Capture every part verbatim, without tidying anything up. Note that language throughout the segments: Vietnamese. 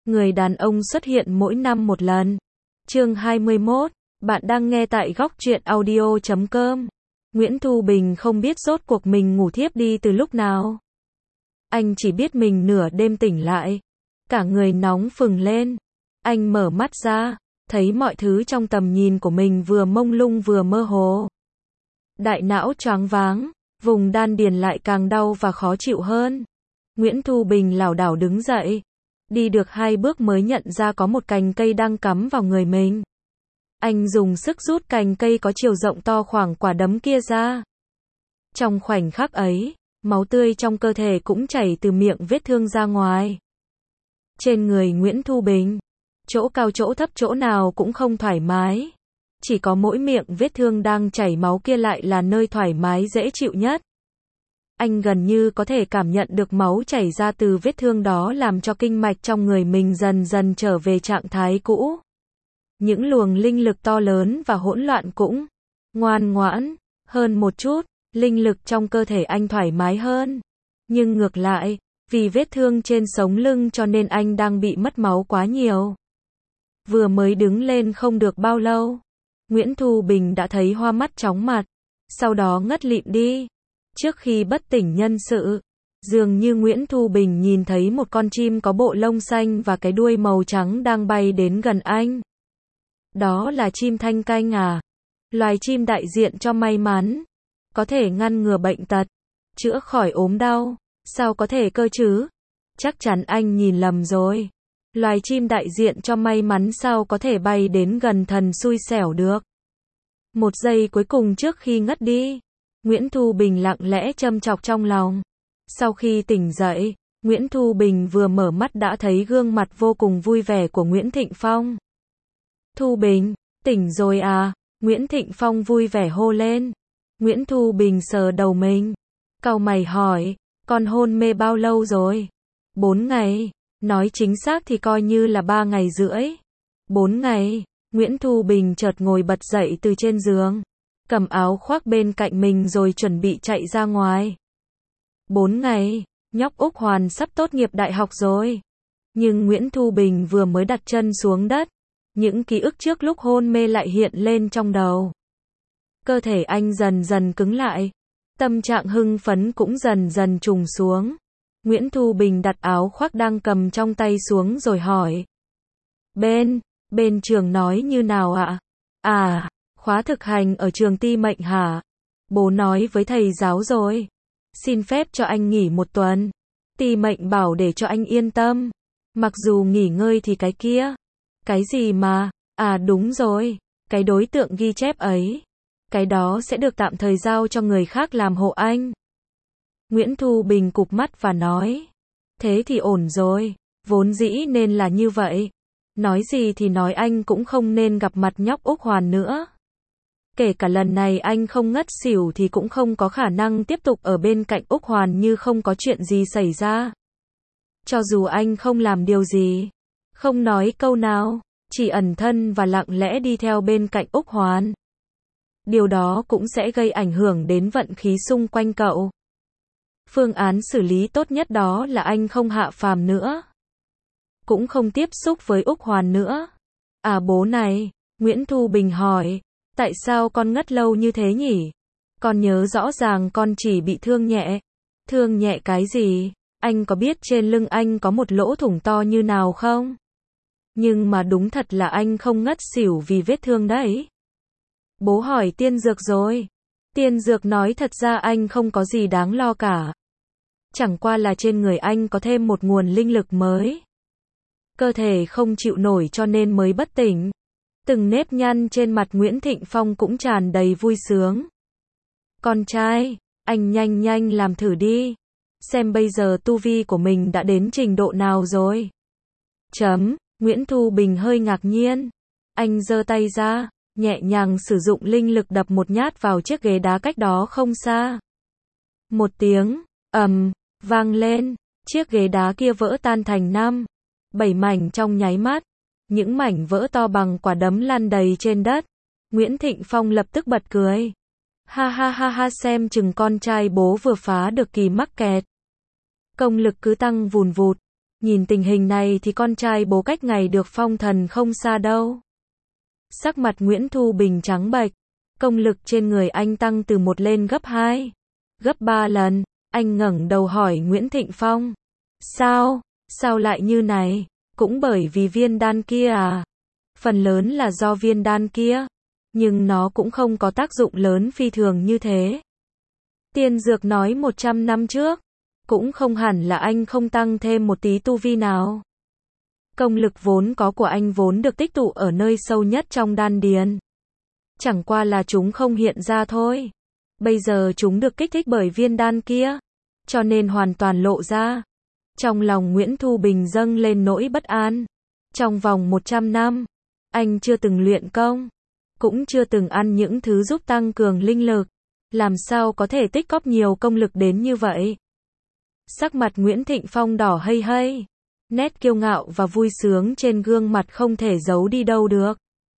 Người đàn ông xuất hiện mỗi năm một lần. Chương hai mươi mốt, bạn đang nghe tại góc truyện audio chấm com. Nguyễn Thu Bình không biết rốt cuộc mình ngủ thiếp đi từ lúc nào. Anh chỉ biết mình nửa đêm tỉnh lại. Cả người nóng phừng lên. Anh mở mắt ra, thấy mọi thứ trong tầm nhìn của mình vừa mông lung vừa mơ hồ. Đại não choáng váng, vùng đan điền lại càng đau và khó chịu hơn. Nguyễn Thu Bình lảo đảo đứng dậy. Đi được hai bước mới nhận ra có một cành cây đang cắm vào người mình. Anh dùng sức rút cành cây có chiều rộng to khoảng quả đấm kia ra. Trong khoảnh khắc ấy, máu tươi trong cơ thể cũng chảy từ miệng vết thương ra ngoài. Trên người Nguyễn Thu Bình, chỗ cao chỗ thấp chỗ nào cũng không thoải mái. Chỉ có mỗi miệng vết thương đang chảy máu kia lại là nơi thoải mái dễ chịu nhất. Anh gần như có thể cảm nhận được máu chảy ra từ vết thương đó làm cho kinh mạch trong người mình dần dần trở về trạng thái cũ. Những luồng linh lực to lớn và hỗn loạn cũng ngoan ngoãn hơn một chút, linh lực trong cơ thể anh thoải mái hơn. Nhưng ngược lại, vì vết thương trên sống lưng cho nên anh đang bị mất máu quá nhiều. Vừa mới đứng lên không được bao lâu, Nguyễn Thu Bình đã thấy hoa mắt chóng mặt, sau đó ngất lịm đi. Trước khi bất tỉnh nhân sự, dường như Nguyễn Thu Bình nhìn thấy một con chim có bộ lông xanh và cái đuôi màu trắng đang bay đến gần anh. Đó là chim thanh canh à? Loài chim đại diện cho may mắn, có thể ngăn ngừa bệnh tật, chữa khỏi ốm đau, sao có thể cơ chứ? Chắc chắn anh nhìn lầm rồi. Loài chim đại diện cho may mắn sao có thể bay đến gần thần xui xẻo được? Một giây cuối cùng trước khi ngất đi, Nguyễn Thu Bình lặng lẽ châm chọc trong lòng. Sau khi tỉnh dậy, Nguyễn Thu Bình vừa mở mắt đã thấy gương mặt vô cùng vui vẻ của Nguyễn Thịnh Phong. Thu Bình, tỉnh rồi à? Nguyễn Thịnh Phong vui vẻ hô lên. Nguyễn Thu Bình sờ đầu mình, cau mày hỏi, con hôn mê bao lâu rồi? Bốn ngày, nói chính xác thì coi như là ba ngày rưỡi. Bốn ngày, Nguyễn Thu Bình chợt ngồi bật dậy từ trên giường, cầm áo khoác bên cạnh mình rồi chuẩn bị chạy ra ngoài. Bốn ngày, nhóc Úc Hoàn sắp tốt nghiệp đại học rồi. Nhưng Nguyễn Thu Bình vừa mới đặt chân xuống đất, những ký ức trước lúc hôn mê lại hiện lên trong đầu. Cơ thể anh dần dần cứng lại, tâm trạng hưng phấn cũng dần dần trùng xuống. Nguyễn Thu Bình đặt áo khoác đang cầm trong tay xuống rồi hỏi. Bên, bên trường nói như nào ạ? À, khóa thực hành ở trường Ti Mệnh hả? Bố nói với thầy giáo rồi. Xin phép cho anh nghỉ một tuần. Ti Mệnh bảo để cho anh yên tâm. Mặc dù nghỉ ngơi thì cái kia. Cái gì mà? À đúng rồi, cái đối tượng ghi chép ấy. Cái đó sẽ được tạm thời giao cho người khác làm hộ anh. Nguyễn Thu Bình cụp mắt và nói. Thế thì ổn rồi, vốn dĩ nên là như vậy. Nói gì thì nói anh cũng không nên gặp mặt nhóc Úc Hoàn nữa. Kể cả lần này anh không ngất xỉu thì cũng không có khả năng tiếp tục ở bên cạnh Úc Hoàn như không có chuyện gì xảy ra. Cho dù anh không làm điều gì, không nói câu nào, chỉ ẩn thân và lặng lẽ đi theo bên cạnh Úc Hoàn. Điều đó cũng sẽ gây ảnh hưởng đến vận khí xung quanh cậu. Phương án xử lý tốt nhất đó là anh không hạ phàm nữa. Cũng không tiếp xúc với Úc Hoàn nữa. À bố này, Nguyễn Thu Bình hỏi, tại sao con ngất lâu như thế nhỉ? Con nhớ rõ ràng con chỉ bị thương nhẹ. Thương nhẹ cái gì? Anh có biết trên lưng anh có một lỗ thủng to như nào không? Nhưng mà đúng thật là anh không ngất xỉu vì vết thương đấy. Bố hỏi tiên dược rồi. Tiên dược nói thật ra anh không có gì đáng lo cả. Chẳng qua là trên người anh có thêm một nguồn linh lực mới. Cơ thể không chịu nổi cho nên mới bất tỉnh. Từng nếp nhăn trên mặt Nguyễn Thịnh Phong cũng tràn đầy vui sướng. Con trai, anh nhanh nhanh làm thử đi. Xem bây giờ tu vi của mình đã đến trình độ nào rồi. Chấm, Nguyễn Thu Bình hơi ngạc nhiên. Anh giơ tay ra, nhẹ nhàng sử dụng linh lực đập một nhát vào chiếc ghế đá cách đó không xa. Một tiếng, ầm, vang lên, chiếc ghế đá kia vỡ tan thành năm, bảy mảnh trong nháy mắt. Những mảnh vỡ to bằng quả đấm lăn đầy trên đất. Nguyễn Thịnh Phong lập tức bật cười. Ha ha ha ha, xem chừng con trai bố vừa phá được kỳ mắc kẹt. Công lực cứ tăng vùn vụt. Nhìn tình hình này thì con trai bố cách ngày được phong thần không xa đâu. Sắc mặt Nguyễn Thu Bình trắng bệch, công lực trên người anh tăng từ một lên gấp hai, gấp ba lần. Anh ngẩng đầu hỏi Nguyễn Thịnh Phong. Sao? Sao lại như này? Cũng bởi vì viên đan kia à? Phần lớn là do viên đan kia, nhưng nó cũng không có tác dụng lớn phi thường như thế. Tiên dược nói một trăm năm trước, cũng không hẳn là anh không tăng thêm một tí tu vi nào. Công lực vốn có của anh vốn được tích tụ ở nơi sâu nhất trong đan điền. Chẳng qua là chúng không hiện ra thôi. Bây giờ chúng được kích thích bởi viên đan kia, cho nên hoàn toàn lộ ra. Trong lòng Nguyễn Thu Bình dâng lên nỗi bất an. Trong vòng một trăm năm, anh chưa từng luyện công, cũng chưa từng ăn những thứ giúp tăng cường linh lực. Làm sao có thể tích góp nhiều công lực đến như vậy? Sắc mặt Nguyễn Thịnh Phong đỏ hây hây. Nét kiêu ngạo và vui sướng trên gương mặt không thể giấu đi đâu được.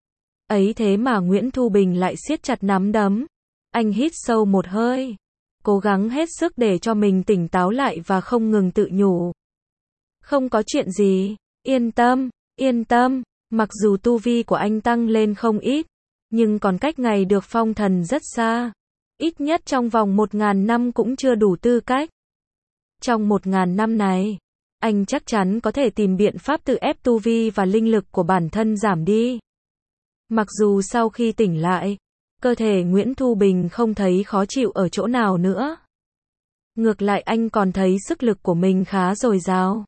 Ấy thế mà Nguyễn Thu Bình lại siết chặt nắm đấm. Anh hít sâu một hơi, cố gắng hết sức để cho mình tỉnh táo lại và không ngừng tự nhủ. Không có chuyện gì, yên tâm, yên tâm, mặc dù tu vi của anh tăng lên không ít, nhưng còn cách ngày được phong thần rất xa. Ít nhất trong vòng một ngàn năm cũng chưa đủ tư cách. Trong một ngàn năm này, anh chắc chắn có thể tìm biện pháp tự ép tu vi và linh lực của bản thân giảm đi. Mặc dù sau khi tỉnh lại, cơ thể Nguyễn Thu Bình không thấy khó chịu ở chỗ nào nữa. Ngược lại anh còn thấy sức lực của mình khá dồi dào.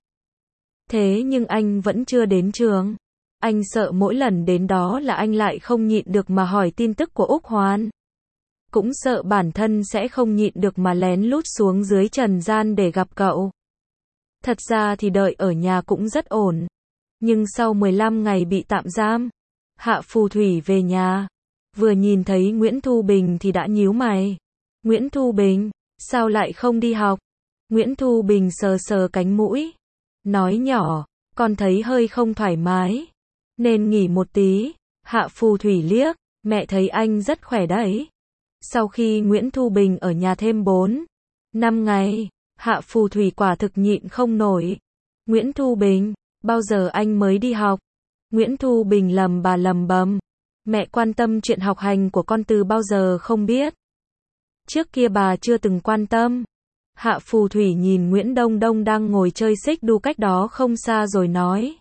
Thế nhưng anh vẫn chưa đến trường. Anh sợ mỗi lần đến đó là anh lại không nhịn được mà hỏi tin tức của Úc Hoan. Cũng sợ bản thân sẽ không nhịn được mà lén lút xuống dưới trần gian để gặp cậu. Thật ra thì đợi ở nhà cũng rất ổn. Nhưng sau mười lăm ngày bị tạm giam, Hạ Phù Thủy về nhà. Vừa nhìn thấy Nguyễn Thu Bình thì đã nhíu mày. Nguyễn Thu Bình, sao lại không đi học? Nguyễn Thu Bình sờ sờ cánh mũi, nói nhỏ, con thấy hơi không thoải mái, nên nghỉ một tí. Hạ Phù Thủy liếc, mẹ thấy anh rất khỏe đấy. Sau khi Nguyễn Thu Bình ở nhà thêm bốn, năm ngày, Hạ Phù Thủy quả thực nhịn không nổi. Nguyễn Thu Bình, bao giờ anh mới đi học? Nguyễn Thu Bình lầm bà lầm bầm. Mẹ quan tâm chuyện học hành của con từ bao giờ không biết. Trước kia bà chưa từng quan tâm. Hạ Phù Thủy nhìn Nguyễn Đông Đông đang ngồi chơi xích đu cách đó không xa rồi nói.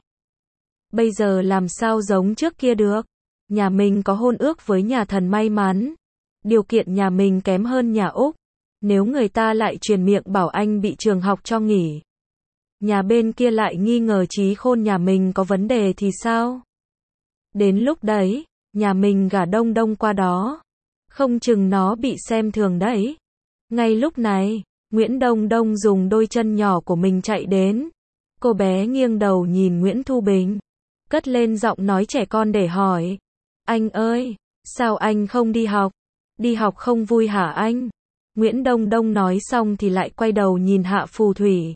Bây giờ làm sao giống trước kia được? Nhà mình có hôn ước với nhà thần may mắn. Điều kiện nhà mình kém hơn nhà Úc. Nếu người ta lại truyền miệng bảo anh bị trường học cho nghỉ, nhà bên kia lại nghi ngờ trí khôn nhà mình có vấn đề thì sao? Đến lúc đấy, nhà mình gả Đông Đông qua đó, không chừng nó bị xem thường đấy. Ngay lúc này, Nguyễn Đông Đông dùng đôi chân nhỏ của mình chạy đến. Cô bé nghiêng đầu nhìn Nguyễn Thu Bình, cất lên giọng nói trẻ con để hỏi. Anh ơi, sao anh không đi học? Đi học không vui hả anh? Nguyễn Đông Đông nói xong thì lại quay đầu nhìn Hạ Phù Thủy.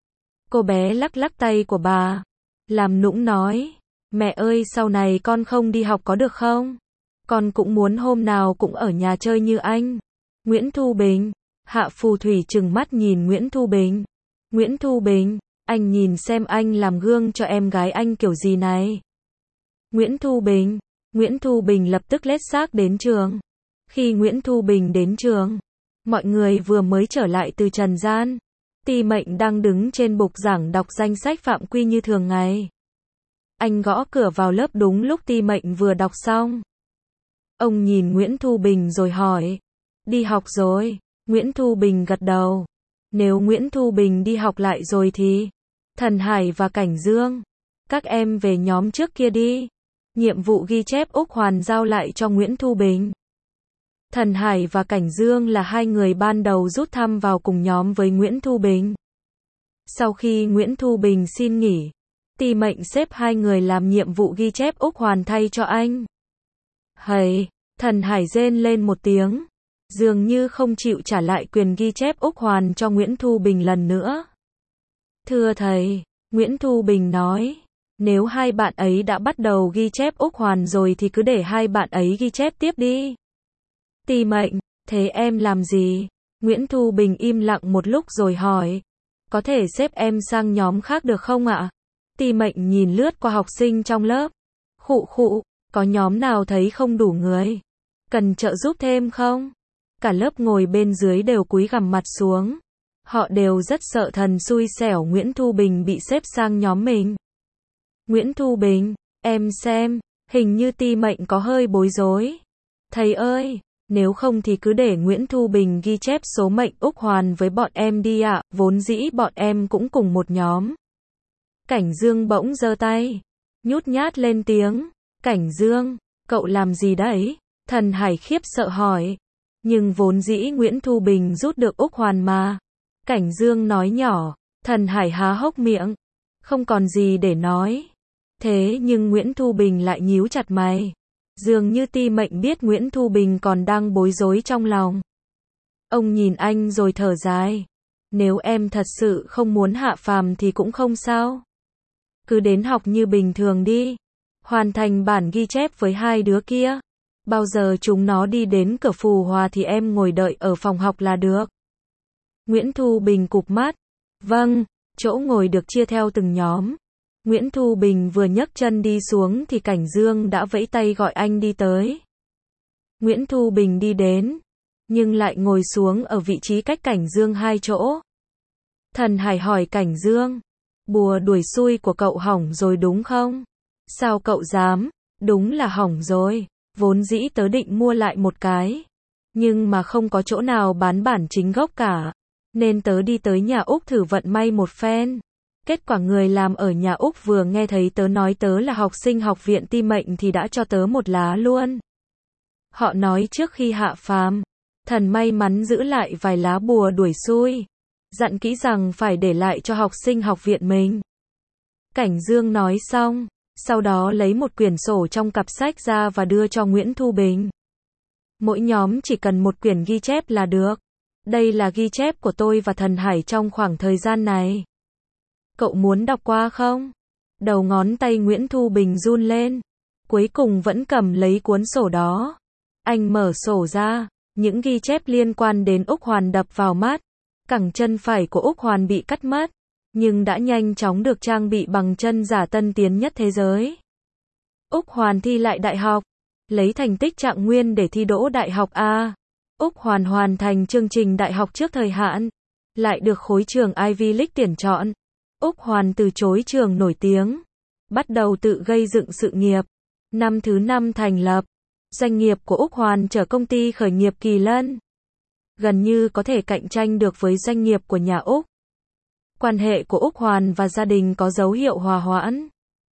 Cô bé lắc lắc tay của bà, làm nũng nói. Mẹ ơi, sau này con không đi học có được không? Con cũng muốn hôm nào cũng ở nhà chơi như anh. Nguyễn Thu Bình. Hạ Phù Thủy trừng mắt nhìn Nguyễn Thu Bình. Nguyễn Thu Bình, anh nhìn xem anh làm gương cho em gái anh kiểu gì này. Nguyễn Thu Bình. Nguyễn Thu Bình lập tức lết xác đến trường. Khi Nguyễn Thu Bình đến trường, mọi người vừa mới trở lại từ trần gian. Ti Mệnh đang đứng trên bục giảng đọc danh sách phạm quy như thường ngày. Anh gõ cửa vào lớp đúng lúc Ti Mệnh vừa đọc xong. Ông nhìn Nguyễn Thu Bình rồi hỏi. Đi học rồi? Nguyễn Thu Bình gật đầu. Nếu Nguyễn Thu Bình đi học lại rồi thì Thần Hải và Cảnh Dương, các em về nhóm trước kia đi. Nhiệm vụ ghi chép Úc Hoàn giao lại cho Nguyễn Thu Bình. Thần Hải và Cảnh Dương là hai người ban đầu rút thăm vào cùng nhóm với Nguyễn Thu Bình. Sau khi Nguyễn Thu Bình xin nghỉ, Ti Mệnh xếp hai người làm nhiệm vụ ghi chép Úc Hoàn thay cho anh. Hầy, Thần Hải rên lên một tiếng, dường như không chịu trả lại quyền ghi chép Úc Hoàn cho Nguyễn Thu Bình lần nữa. Thưa thầy, Nguyễn Thu Bình nói, nếu hai bạn ấy đã bắt đầu ghi chép Úc Hoàn rồi thì cứ để hai bạn ấy ghi chép tiếp đi. Ti Mệnh, thế em làm gì? Nguyễn Thu Bình im lặng một lúc rồi hỏi. Có thể xếp em sang nhóm khác được không ạ? Ti Mệnh nhìn lướt qua học sinh trong lớp. Khụ khụ, có nhóm nào thấy không đủ người? Cần trợ giúp thêm không? Cả lớp ngồi bên dưới đều cúi gằm mặt xuống. Họ đều rất sợ thần xui xẻo Nguyễn Thu Bình bị xếp sang nhóm mình. Nguyễn Thu Bình, em xem, hình như Ti Mệnh có hơi bối rối. Thầy ơi, nếu không thì cứ để Nguyễn Thu Bình ghi chép số mệnh Úc Hoàn với bọn em đi ạ, vốn dĩ bọn em cũng cùng một nhóm. Cảnh Dương bỗng giơ tay, nhút nhát lên tiếng. Cảnh Dương, cậu làm gì đấy? Thần Hải khiếp sợ hỏi. Nhưng vốn dĩ Nguyễn Thu Bình rút được Úc Hoàn mà. Cảnh Dương nói nhỏ. Thần Hải há hốc miệng, không còn gì để nói. Thế nhưng Nguyễn Thu Bình lại nhíu chặt mày. Dường như Ti Mệnh biết Nguyễn Thu Bình còn đang bối rối trong lòng. Ông nhìn anh rồi thở dài. Nếu em thật sự không muốn hạ phàm thì cũng không sao. Cứ đến học như bình thường đi. Hoàn thành bản ghi chép với hai đứa kia. Bao giờ chúng nó đi đến cửa Phù Hòa thì em ngồi đợi ở phòng học là được. Nguyễn Thu Bình cụp mắt. Vâng, chỗ ngồi được chia theo từng nhóm. Nguyễn Thu Bình vừa nhấc chân đi xuống thì Cảnh Dương đã vẫy tay gọi anh đi tới. Nguyễn Thu Bình đi đến, nhưng lại ngồi xuống ở vị trí cách Cảnh Dương hai chỗ. Thần Hải hỏi Cảnh Dương, bùa đuổi xui của cậu hỏng rồi đúng không? Sao cậu dám? Đúng là hỏng rồi, vốn dĩ tớ định mua lại một cái, nhưng mà không có chỗ nào bán bản chính gốc cả, nên tớ đi tới nhà Úc thử vận may một phen. Kết quả người làm ở nhà Úc vừa nghe thấy tớ nói tớ là học sinh học viện Ti Mệnh thì đã cho tớ một lá luôn. Họ nói trước khi hạ phàm, thần may mắn giữ lại vài lá bùa đuổi xui, dặn kỹ rằng phải để lại cho học sinh học viện mình. Cảnh Dương nói xong, sau đó lấy một quyển sổ trong cặp sách ra và đưa cho Nguyễn Thu Bình. Mỗi nhóm chỉ cần một quyển ghi chép là được. Đây là ghi chép của tôi và Thần Hải trong khoảng thời gian này. Cậu muốn đọc qua không? Đầu ngón tay Nguyễn Thu Bình run lên. Cuối cùng vẫn cầm lấy cuốn sổ đó. Anh mở sổ ra. Những ghi chép liên quan đến Úc Hoàn đập vào mắt. Cẳng chân phải của Úc Hoàn bị cắt mất, nhưng đã nhanh chóng được trang bị bằng chân giả tân tiến nhất thế giới. Úc Hoàn thi lại đại học. Lấy thành tích trạng nguyên để thi đỗ đại học A. Úc Hoàn hoàn thành chương trình đại học trước thời hạn. Lại được khối trường Ivy League tuyển chọn. Úc Hoàn từ chối trường nổi tiếng, bắt đầu tự gây dựng sự nghiệp. Năm thứ năm thành lập, doanh nghiệp của Úc Hoàn trở công ty khởi nghiệp Kỳ Lân. Gần như có thể cạnh tranh được với doanh nghiệp của nhà Úc. Quan hệ của Úc Hoàn và gia đình có dấu hiệu hòa hoãn.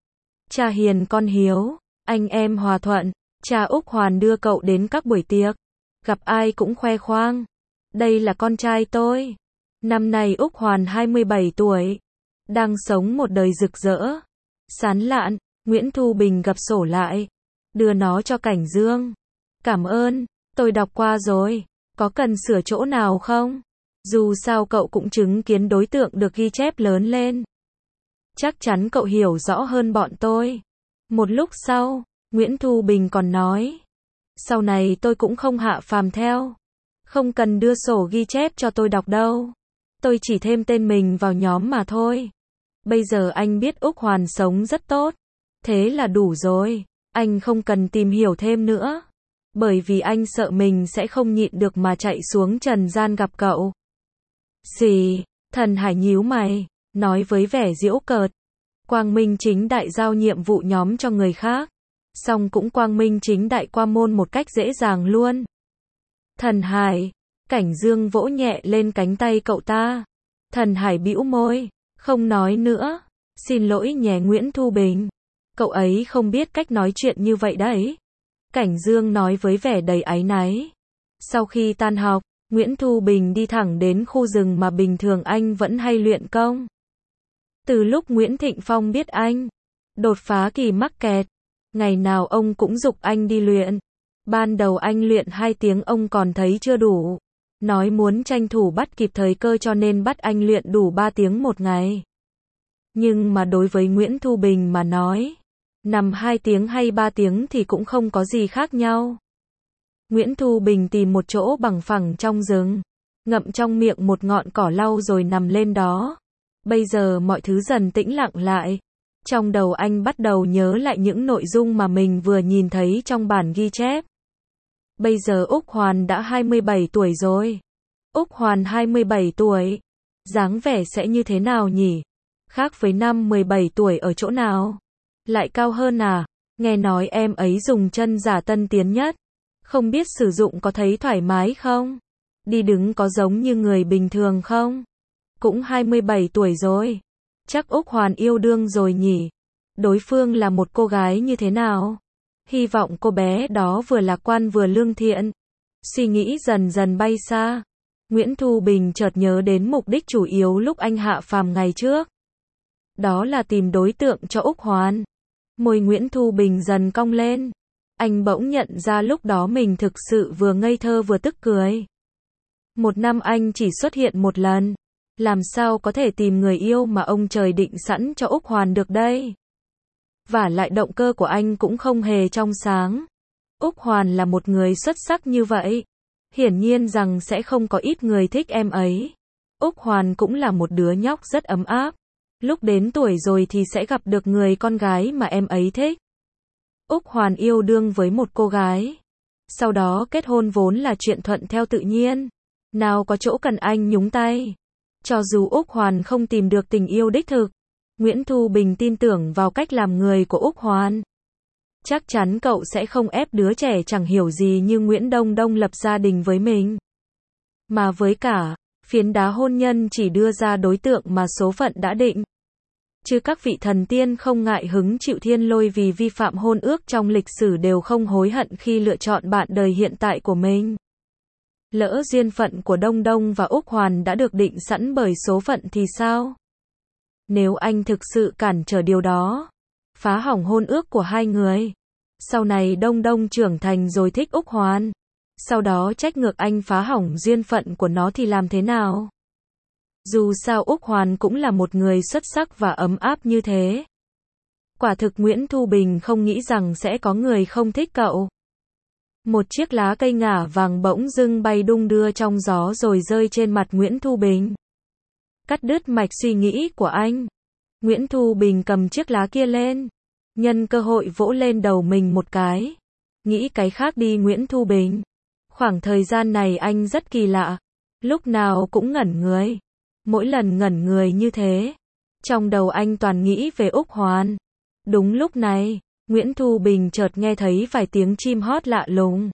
Cha hiền con hiếu, anh em hòa thuận. Cha Úc Hoàn đưa cậu đến các buổi tiệc, gặp ai cũng khoe khoang. Đây là con trai tôi. Năm nay Úc Hoàn hai mươi bảy tuổi. Đang sống một đời rực rỡ, sán lạn. Nguyễn Thu Bình gập sổ lại, đưa nó cho Cảnh Dương. Cảm ơn, tôi đọc qua rồi. Có cần sửa chỗ nào không? Dù sao cậu cũng chứng kiến đối tượng được ghi chép lớn lên. Chắc chắn cậu hiểu rõ hơn bọn tôi. Một lúc sau, Nguyễn Thu Bình còn nói. Sau này tôi cũng không hạ phàm theo. Không cần đưa sổ ghi chép cho tôi đọc đâu. Tôi chỉ thêm tên mình vào nhóm mà thôi. Bây giờ anh biết Úc Hoàn sống rất tốt. Thế là đủ rồi. Anh không cần tìm hiểu thêm nữa. Bởi vì anh sợ mình sẽ không nhịn được mà chạy xuống trần gian gặp cậu. Xì, Thần Hải nhíu mày, nói với vẻ giễu cợt. Quang minh chính đại giao nhiệm vụ nhóm cho người khác. Xong cũng quang minh chính đại qua môn một cách dễ dàng luôn. Thần Hải, Cảnh Dương vỗ nhẹ lên cánh tay cậu ta. Thần Hải bĩu môi, không nói nữa. Xin lỗi nhé Nguyễn Thu Bình. Cậu ấy không biết cách nói chuyện như vậy đấy. Cảnh Dương nói với vẻ đầy áy náy. Sau khi tan học, Nguyễn Thu Bình đi thẳng đến khu rừng mà bình thường anh vẫn hay luyện công. Từ lúc Nguyễn Thịnh Phong biết anh đột phá kỳ mắc kẹt, ngày nào ông cũng giục anh đi luyện. Ban đầu anh luyện hai tiếng ông còn thấy chưa đủ. Nói muốn tranh thủ bắt kịp thời cơ cho nên bắt anh luyện đủ ba tiếng một ngày. Nhưng mà đối với Nguyễn Thu Bình mà nói, nằm hai tiếng hay ba tiếng thì cũng không có gì khác nhau. Nguyễn Thu Bình tìm một chỗ bằng phẳng trong rừng, ngậm trong miệng một ngọn cỏ lau rồi nằm lên đó. Bây giờ mọi thứ dần tĩnh lặng lại. Trong đầu anh bắt đầu nhớ lại những nội dung mà mình vừa nhìn thấy trong bản ghi chép. Bây giờ Úc Hoàn đã hai mươi bảy tuổi rồi. Úc Hoàn hai mươi bảy tuổi. Dáng vẻ sẽ như thế nào nhỉ? Khác với năm mười bảy tuổi ở chỗ nào? Lại cao hơn à? Nghe nói em ấy dùng chân giả tân tiến nhất. Không biết sử dụng có thấy thoải mái không? Đi đứng có giống như người bình thường không? Cũng hai mươi bảy tuổi rồi. Chắc Úc Hoàn yêu đương rồi nhỉ? Đối phương là một cô gái như thế nào? Hy vọng cô bé đó vừa lạc quan vừa lương thiện. Suy nghĩ dần dần bay xa. Nguyễn Thu Bình chợt nhớ đến mục đích chủ yếu lúc anh hạ phàm ngày trước. Đó là tìm đối tượng cho Úc Hoàn. Môi Nguyễn Thu Bình dần cong lên. Anh bỗng nhận ra lúc đó mình thực sự vừa ngây thơ vừa tức cười. Một năm anh chỉ xuất hiện một lần. Làm sao có thể tìm người yêu mà ông trời định sẵn cho Úc Hoàn được đây? Vả lại động cơ của anh cũng không hề trong sáng. Úc Hoàn là một người xuất sắc như vậy. Hiển nhiên rằng sẽ không có ít người thích em ấy. Úc Hoàn cũng là một đứa nhóc rất ấm áp. Lúc đến tuổi rồi thì sẽ gặp được người con gái mà em ấy thích. Úc Hoàn yêu đương với một cô gái. Sau đó kết hôn vốn là chuyện thuận theo tự nhiên. Nào có chỗ cần anh nhúng tay. Cho dù Úc Hoàn không tìm được tình yêu đích thực, Nguyễn Thu Bình tin tưởng vào cách làm người của Úc Hoàn. Chắc chắn cậu sẽ không ép đứa trẻ chẳng hiểu gì như Nguyễn Đông Đông lập gia đình với mình. Mà với cả, phiến đá hôn nhân chỉ đưa ra đối tượng mà số phận đã định. Chứ các vị thần tiên không ngại hứng chịu thiên lôi vì vi phạm hôn ước trong lịch sử đều không hối hận khi lựa chọn bạn đời hiện tại của mình. Lỡ duyên phận của Đông Đông và Úc Hoàn đã được định sẵn bởi số phận thì sao? Nếu anh thực sự cản trở điều đó, phá hỏng hôn ước của hai người, sau này Đông Đông trưởng thành rồi thích Úc Hoàn, sau đó trách ngược anh phá hỏng duyên phận của nó thì làm thế nào? Dù sao Úc Hoàn cũng là một người xuất sắc và ấm áp như thế. Quả thực Nguyễn Thu Bình không nghĩ rằng sẽ có người không thích cậu. Một chiếc lá cây ngả vàng bỗng dưng bay đung đưa trong gió rồi rơi trên mặt Nguyễn Thu Bình. Cắt đứt mạch suy nghĩ của anh. Nguyễn Thu Bình cầm chiếc lá kia lên. Nhân cơ hội vỗ lên đầu mình một cái. Nghĩ cái khác đi Nguyễn Thu Bình. Khoảng thời gian này anh rất kỳ lạ. Lúc nào cũng ngẩn người. Mỗi lần ngẩn người như thế, trong đầu anh toàn nghĩ về Úc Hoàn. Đúng lúc này, Nguyễn Thu Bình chợt nghe thấy vài tiếng chim hót lạ lùng.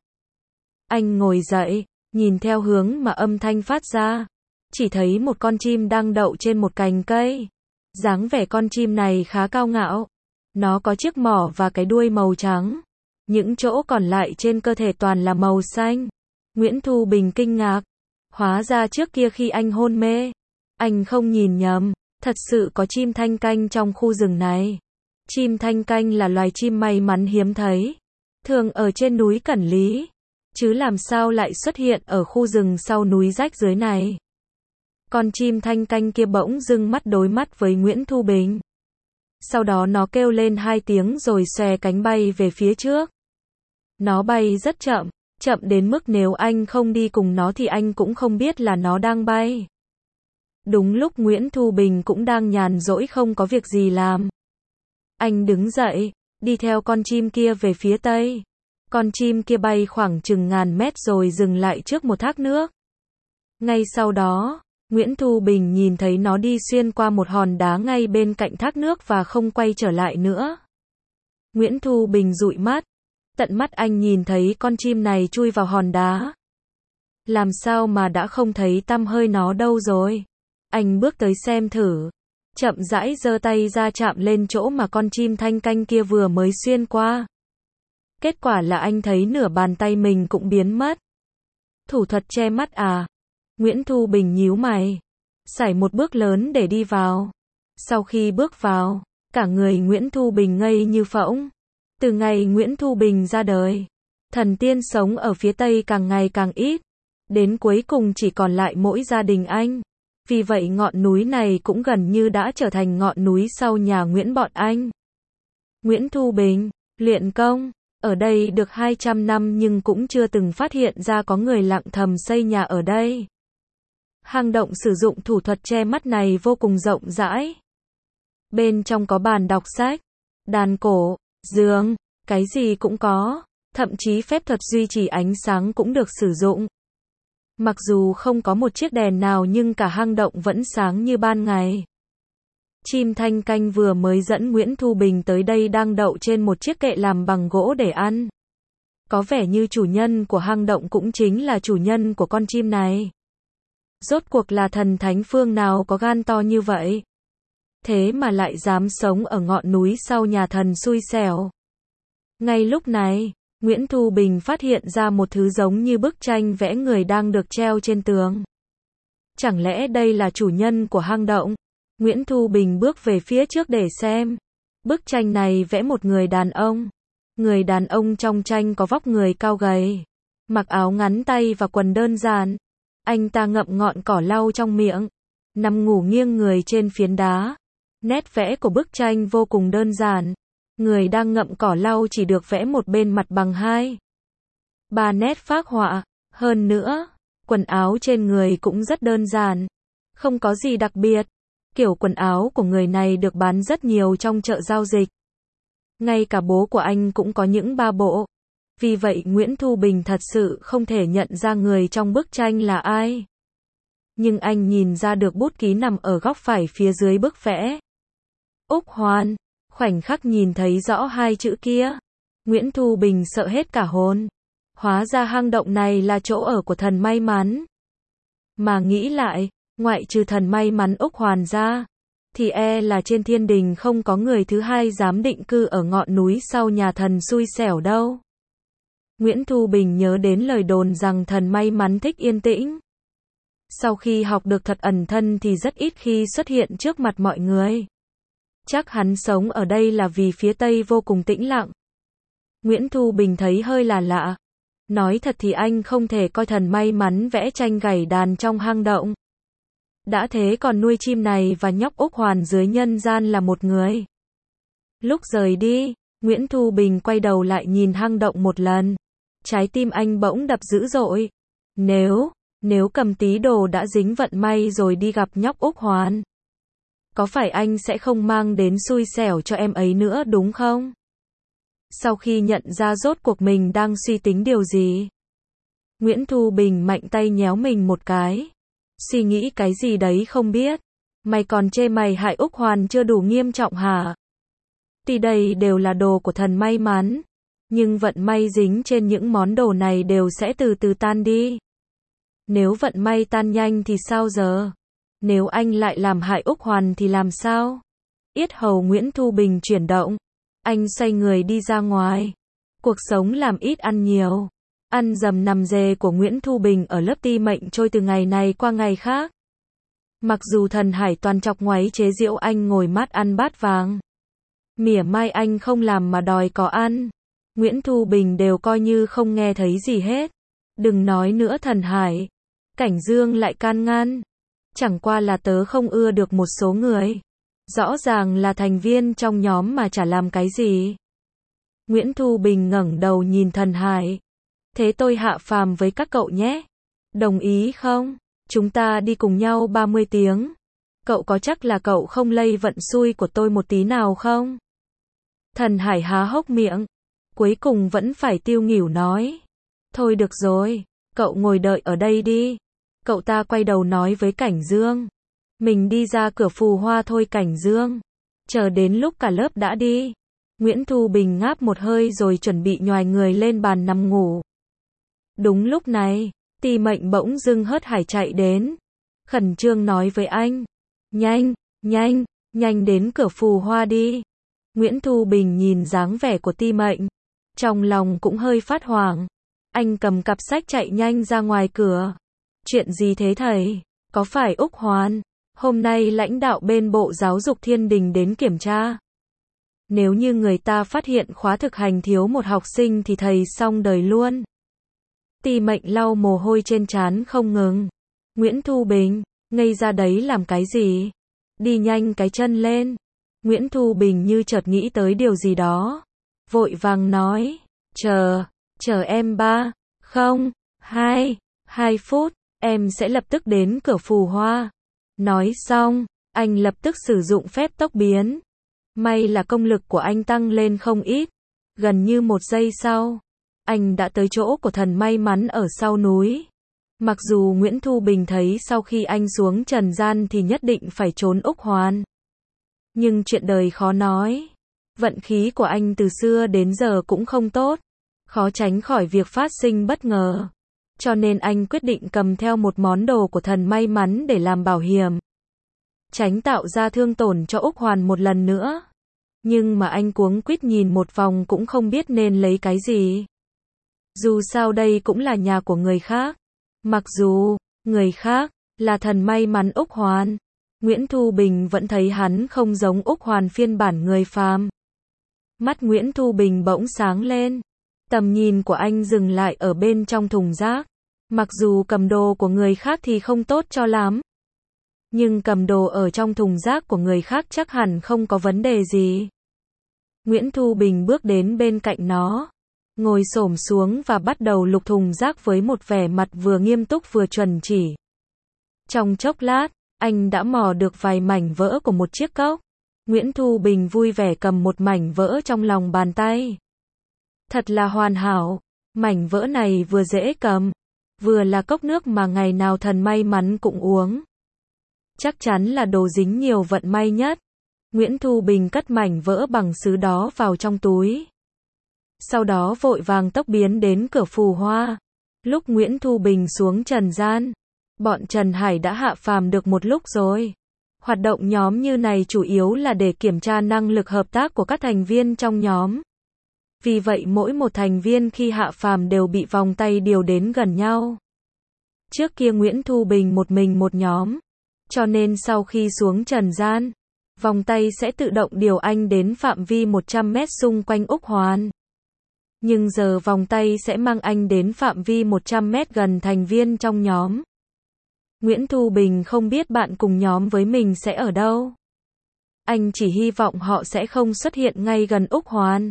Anh ngồi dậy, nhìn theo hướng mà âm thanh phát ra. Chỉ thấy một con chim đang đậu trên một cành cây. Dáng vẻ con chim này khá cao ngạo. Nó có chiếc mỏ và cái đuôi màu trắng. Những chỗ còn lại trên cơ thể toàn là màu xanh. Nguyễn Thu Bình kinh ngạc. Hóa ra trước kia khi anh hôn mê, anh không nhìn nhầm, thật sự có chim thanh canh trong khu rừng này. Chim thanh canh là loài chim may mắn hiếm thấy, thường ở trên núi Cẩn Lý, chứ làm sao lại xuất hiện ở khu rừng sau núi rách dưới này. Con chim thanh canh kia bỗng dưng mắt đối mắt với Nguyễn Thu Bình. Sau đó nó kêu lên hai tiếng rồi xòe cánh bay về phía trước. Nó bay rất chậm, chậm đến mức nếu anh không đi cùng nó thì anh cũng không biết là nó đang bay. Đúng lúc Nguyễn Thu Bình cũng đang nhàn rỗi không có việc gì làm. Anh đứng dậy, đi theo con chim kia về phía tây. Con chim kia bay khoảng chừng ngàn mét rồi dừng lại trước một thác nước. Ngay sau đó, Nguyễn Thu Bình nhìn thấy nó đi xuyên qua một hòn đá ngay bên cạnh thác nước và không quay trở lại nữa. Nguyễn Thu Bình dụi mắt. Tận mắt anh nhìn thấy con chim này chui vào hòn đá. Làm sao mà đã không thấy tăm hơi nó đâu rồi? Anh bước tới xem thử. Chậm rãi giơ tay ra chạm lên chỗ mà con chim thanh canh kia vừa mới xuyên qua. Kết quả là anh thấy nửa bàn tay mình cũng biến mất. Thủ thuật che mắt à? Nguyễn Thu Bình nhíu mày. Sải một bước lớn để đi vào. Sau khi bước vào, cả người Nguyễn Thu Bình ngây như phỗng. Từ ngày Nguyễn Thu Bình ra đời, thần tiên sống ở phía Tây càng ngày càng ít. Đến cuối cùng chỉ còn lại mỗi gia đình anh. Vì vậy ngọn núi này cũng gần như đã trở thành ngọn núi sau nhà Nguyễn bọn anh. Nguyễn Thu Bình, luyện công, ở đây được hai trăm năm nhưng cũng chưa từng phát hiện ra có người lặng thầm xây nhà ở đây. Hang động sử dụng thủ thuật che mắt này vô cùng rộng rãi. Bên trong có bàn đọc sách, đàn cổ, giường, cái gì cũng có, thậm chí phép thuật duy trì ánh sáng cũng được sử dụng. Mặc dù không có một chiếc đèn nào nhưng cả hang động vẫn sáng như ban ngày. Chim thanh canh vừa mới dẫn Nguyễn Thu Bình tới đây đang đậu trên một chiếc kệ làm bằng gỗ để ăn. Có vẻ như chủ nhân của hang động cũng chính là chủ nhân của con chim này. Rốt cuộc là thần thánh phương nào có gan to như vậy? Thế mà lại dám sống ở ngọn núi sau nhà thần xui xẻo. Ngay lúc này, Nguyễn Thu Bình phát hiện ra một thứ giống như bức tranh vẽ người đang được treo trên tường. Chẳng lẽ đây là chủ nhân của hang động? Nguyễn Thu Bình bước về phía trước để xem. Bức tranh này vẽ một người đàn ông. Người đàn ông trong tranh có vóc người cao gầy, mặc áo ngắn tay và quần đơn giản. Anh ta ngậm ngọn cỏ lau trong miệng, nằm ngủ nghiêng người trên phiến đá. Nét vẽ của bức tranh vô cùng đơn giản. Người đang ngậm cỏ lau chỉ được vẽ một bên mặt bằng hai, ba nét phác họa. Hơn nữa, quần áo trên người cũng rất đơn giản, không có gì đặc biệt. Kiểu quần áo của người này được bán rất nhiều trong chợ giao dịch. Ngay cả bố của anh cũng có những ba bộ. Vì vậy Nguyễn Thu Bình thật sự không thể nhận ra người trong bức tranh là ai. Nhưng anh nhìn ra được bút ký nằm ở góc phải phía dưới bức vẽ. Úc Hoan. Khoảnh khắc nhìn thấy rõ hai chữ kia, Nguyễn Thu Bình sợ hết cả hồn. Hóa ra hang động này là chỗ ở của thần may mắn. Mà nghĩ lại, ngoại trừ thần may mắn Úc Hoàn ra, thì e là trên thiên đình không có người thứ hai dám định cư ở ngọn núi sau nhà thần xui xẻo đâu. Nguyễn Thu Bình nhớ đến lời đồn rằng thần may mắn thích yên tĩnh. Sau khi học được thuật ẩn thân thì rất ít khi xuất hiện trước mặt mọi người. Chắc hắn sống ở đây là vì phía Tây vô cùng tĩnh lặng. Nguyễn Thu Bình thấy hơi là lạ. Nói thật thì anh không thể coi thần may mắn vẽ tranh gảy đàn trong hang động. Đã thế còn nuôi chim này và nhóc Úc Hoàn dưới nhân gian là một người. Lúc rời đi, Nguyễn Thu Bình quay đầu lại nhìn hang động một lần. Trái tim anh bỗng đập dữ dội. Nếu, nếu cầm tí đồ đã dính vận may rồi đi gặp nhóc Úc Hoàn, có phải anh sẽ không mang đến xui xẻo cho em ấy nữa đúng không? Sau khi nhận ra rốt cuộc mình đang suy tính điều gì, Nguyễn Thu Bình mạnh tay nhéo mình một cái. Suy nghĩ cái gì đấy không biết. Mày còn chê mày hại Úc Hoàn chưa đủ nghiêm trọng hả? Tuy đây đều là đồ của thần may mắn, nhưng vận may dính trên những món đồ này đều sẽ từ từ tan đi. Nếu vận may tan nhanh thì sao giờ? Nếu anh lại làm hại Úc Hoàn thì làm sao? Yết hầu Nguyễn Thu Bình chuyển động. Anh xoay người đi ra ngoài. Cuộc sống làm ít ăn nhiều. Ăn dầm nằm dề của Nguyễn Thu Bình ở lớp ti mệnh trôi từ ngày này qua ngày khác. Mặc dù thần hải toàn chọc ngoáy chế giễu anh ngồi mát ăn bát vàng, mỉa mai anh không làm mà đòi có ăn, Nguyễn Thu Bình đều coi như không nghe thấy gì hết. Đừng nói nữa thần hải. Cảnh Dương lại can ngăn. Chẳng qua là tớ không ưa được một số người. Rõ ràng là thành viên trong nhóm mà chả làm cái gì. Nguyễn Thu Bình ngẩng đầu nhìn thần hải. Thế tôi hạ phàm với các cậu nhé. Đồng ý không? Chúng ta đi cùng nhau ba mươi tiếng. Cậu có chắc là cậu không lây vận xui của tôi một tí nào không? Thần hải há hốc miệng. Cuối cùng vẫn phải tiêu nghỉu nói. Thôi được rồi, cậu ngồi đợi ở đây đi. Cậu ta quay đầu nói với Cảnh Dương. Mình đi ra cửa phù hoa thôi Cảnh Dương. Chờ đến lúc cả lớp đã đi. Nguyễn Thu Bình ngáp một hơi rồi chuẩn bị nhoài người lên bàn nằm ngủ. Đúng lúc này, Ti Mệnh bỗng dưng hớt hải chạy đến. Khẩn trương nói với anh. Nhanh, nhanh, nhanh đến cửa phù hoa đi. Nguyễn Thu Bình nhìn dáng vẻ của Ti Mệnh. Trong lòng cũng hơi phát hoảng. Anh cầm cặp sách chạy nhanh ra ngoài cửa. Chuyện gì thế thầy? Có phải Úc Hoàn? Hôm nay lãnh đạo bên Bộ Giáo dục Thiên Đình đến kiểm tra. Nếu như người ta phát hiện khóa thực hành thiếu một học sinh thì thầy xong đời luôn. Ti Mệnh lau mồ hôi trên trán không ngừng. Nguyễn Thu Bình, ngây ra đấy làm cái gì? Đi nhanh cái chân lên. Nguyễn Thu Bình như chợt nghĩ tới điều gì đó. Vội vàng nói, chờ, chờ em ba, không, hai, hai phút. em sẽ lập tức đến cửa phù hoa. Nói xong, anh lập tức sử dụng phép tốc biến. May là công lực của anh tăng lên không ít. Gần như một giây sau, anh đã tới chỗ của thần may mắn ở sau núi. Mặc dù Nguyễn Thu Bình thấy sau khi anh xuống trần gian thì nhất định phải trốn Úc Hoàn. Nhưng chuyện đời khó nói. Vận khí của anh từ xưa đến giờ cũng không tốt. Khó tránh khỏi việc phát sinh bất ngờ. Cho nên anh quyết định cầm theo một món đồ của thần may mắn để làm bảo hiểm. Tránh tạo ra thương tổn cho Úc Hoàn một lần nữa. Nhưng mà anh cuống quýt nhìn một vòng cũng không biết nên lấy cái gì. Dù sao đây cũng là nhà của người khác. Mặc dù, người khác, là thần may mắn Úc Hoàn. Nguyễn Thu Bình vẫn thấy hắn không giống Úc Hoàn phiên bản người phàm. Mắt Nguyễn Thu Bình bỗng sáng lên. Tầm nhìn của anh dừng lại ở bên trong thùng rác. Mặc dù cầm đồ của người khác thì không tốt cho lắm. Nhưng cầm đồ ở trong thùng rác của người khác chắc hẳn không có vấn đề gì. Nguyễn Thu Bình bước đến bên cạnh nó. Ngồi xổm xuống và bắt đầu lục thùng rác với một vẻ mặt vừa nghiêm túc vừa chuẩn chỉ. Trong chốc lát, anh đã mò được vài mảnh vỡ của một chiếc cốc. Nguyễn Thu Bình vui vẻ cầm một mảnh vỡ trong lòng bàn tay. Thật là hoàn hảo. Mảnh vỡ này vừa dễ cầm, vừa là cốc nước mà ngày nào thần may mắn cũng uống. Chắc chắn là đồ dính nhiều vận may nhất. Nguyễn Thu Bình cất mảnh vỡ bằng sứ đó vào trong túi. Sau đó vội vàng tốc biến đến cửa phù hoa. Lúc Nguyễn Thu Bình xuống trần gian, bọn Trần Hải đã hạ phàm được một lúc rồi. Hoạt động nhóm như này chủ yếu là để kiểm tra năng lực hợp tác của các thành viên trong nhóm. Vì vậy mỗi một thành viên khi hạ phàm đều bị vòng tay điều đến gần nhau. Trước kia Nguyễn Thu Bình một mình một nhóm. Cho nên sau khi xuống trần gian, vòng tay sẽ tự động điều anh đến phạm vi một trăm mét xung quanh Úc Hoàn. Nhưng giờ vòng tay sẽ mang anh đến phạm vi một trăm mét gần thành viên trong nhóm. Nguyễn Thu Bình không biết bạn cùng nhóm với mình sẽ ở đâu. Anh chỉ hy vọng họ sẽ không xuất hiện ngay gần Úc Hoàn.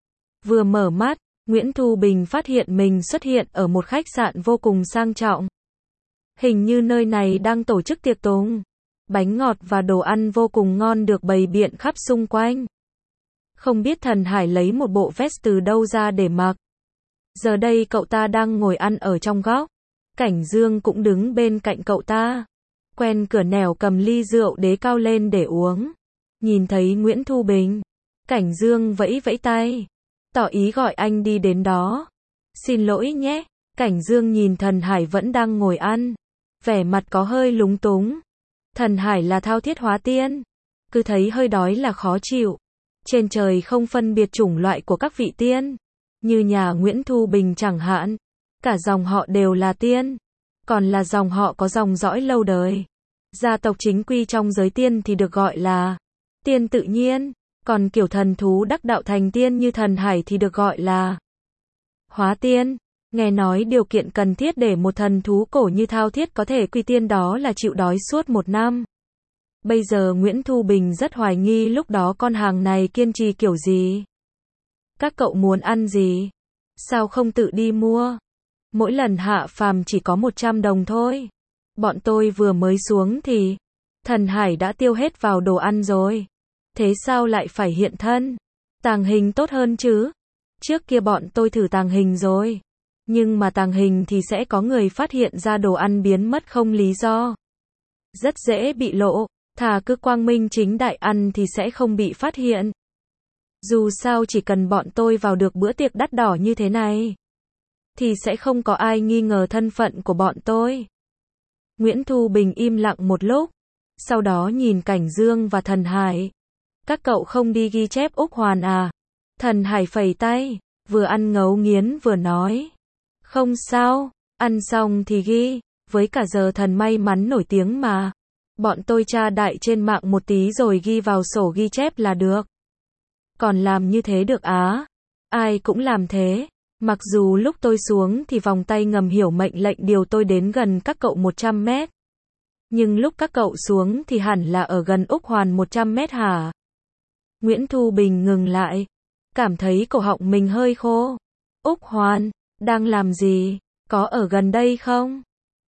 Vừa mở mắt, Nguyễn Thu Bình phát hiện mình xuất hiện ở một khách sạn vô cùng sang trọng. Hình như nơi này đang tổ chức tiệc tùng. Bánh ngọt và đồ ăn vô cùng ngon được bày biện khắp xung quanh. Không biết Thần Hải lấy một bộ vest từ đâu ra để mặc. Giờ đây cậu ta đang ngồi ăn ở trong góc. Cảnh Dương cũng đứng bên cạnh cậu ta. Quen cửa nẻo cầm ly rượu đế cao lên để uống. Nhìn thấy Nguyễn Thu Bình, Cảnh Dương vẫy vẫy tay, tỏ ý gọi anh đi đến đó. Xin lỗi nhé. Cảnh Dương nhìn Thần Hải vẫn đang ngồi ăn, vẻ mặt có hơi lúng túng. Thần Hải là thao thiết hóa tiên, cứ thấy hơi đói là khó chịu. Trên trời không phân biệt chủng loại của các vị tiên, như nhà Nguyễn Thu Bình chẳng hạn, cả dòng họ đều là tiên, còn là dòng họ có dòng dõi lâu đời. Gia tộc chính quy trong giới tiên thì được gọi là tiên tự nhiên, còn kiểu thần thú đắc đạo thành tiên như Thần Hải thì được gọi là hóa tiên. Nghe nói điều kiện cần thiết để một thần thú cổ như thao thiết có thể quy tiên đó là chịu đói suốt một năm. Bây giờ Nguyễn Thu Bình rất hoài nghi lúc đó con hàng này kiên trì kiểu gì. Các cậu muốn ăn gì? Sao không tự đi mua? Mỗi lần hạ phàm chỉ có một trăm đồng thôi. Bọn tôi vừa mới xuống thì Thần Hải đã tiêu hết vào đồ ăn rồi. Thế sao lại phải hiện thân? Tàng hình tốt hơn chứ? Trước kia bọn tôi thử tàng hình rồi. Nhưng mà tàng hình thì sẽ có người phát hiện ra đồ ăn biến mất không lý do. Rất dễ bị lộ, thà cứ quang minh chính đại ăn thì sẽ không bị phát hiện. Dù sao chỉ cần bọn tôi vào được bữa tiệc đắt đỏ như thế này, thì sẽ không có ai nghi ngờ thân phận của bọn tôi. Nguyễn Thu Bình im lặng một lúc, sau đó nhìn Cảnh Dương và Thần Hải. Các cậu không đi ghi chép Úc Hoàn à? Thần Hải phẩy tay, vừa ăn ngấu nghiến vừa nói. Không sao, ăn xong thì ghi, với cả giờ thần may mắn nổi tiếng mà. Bọn tôi tra đại trên mạng một tí rồi ghi vào sổ ghi chép là được. Còn làm như thế được á? Ai cũng làm thế. Mặc dù lúc tôi xuống thì vòng tay ngầm hiểu mệnh lệnh điều tôi đến gần các cậu một trăm mét. Nhưng lúc các cậu xuống thì hẳn là ở gần Úc Hoàn một trăm mét hả? Nguyễn Thu Bình ngừng lại, cảm thấy cổ họng mình hơi khô. Úc Hoàn, đang làm gì? Có ở gần đây không?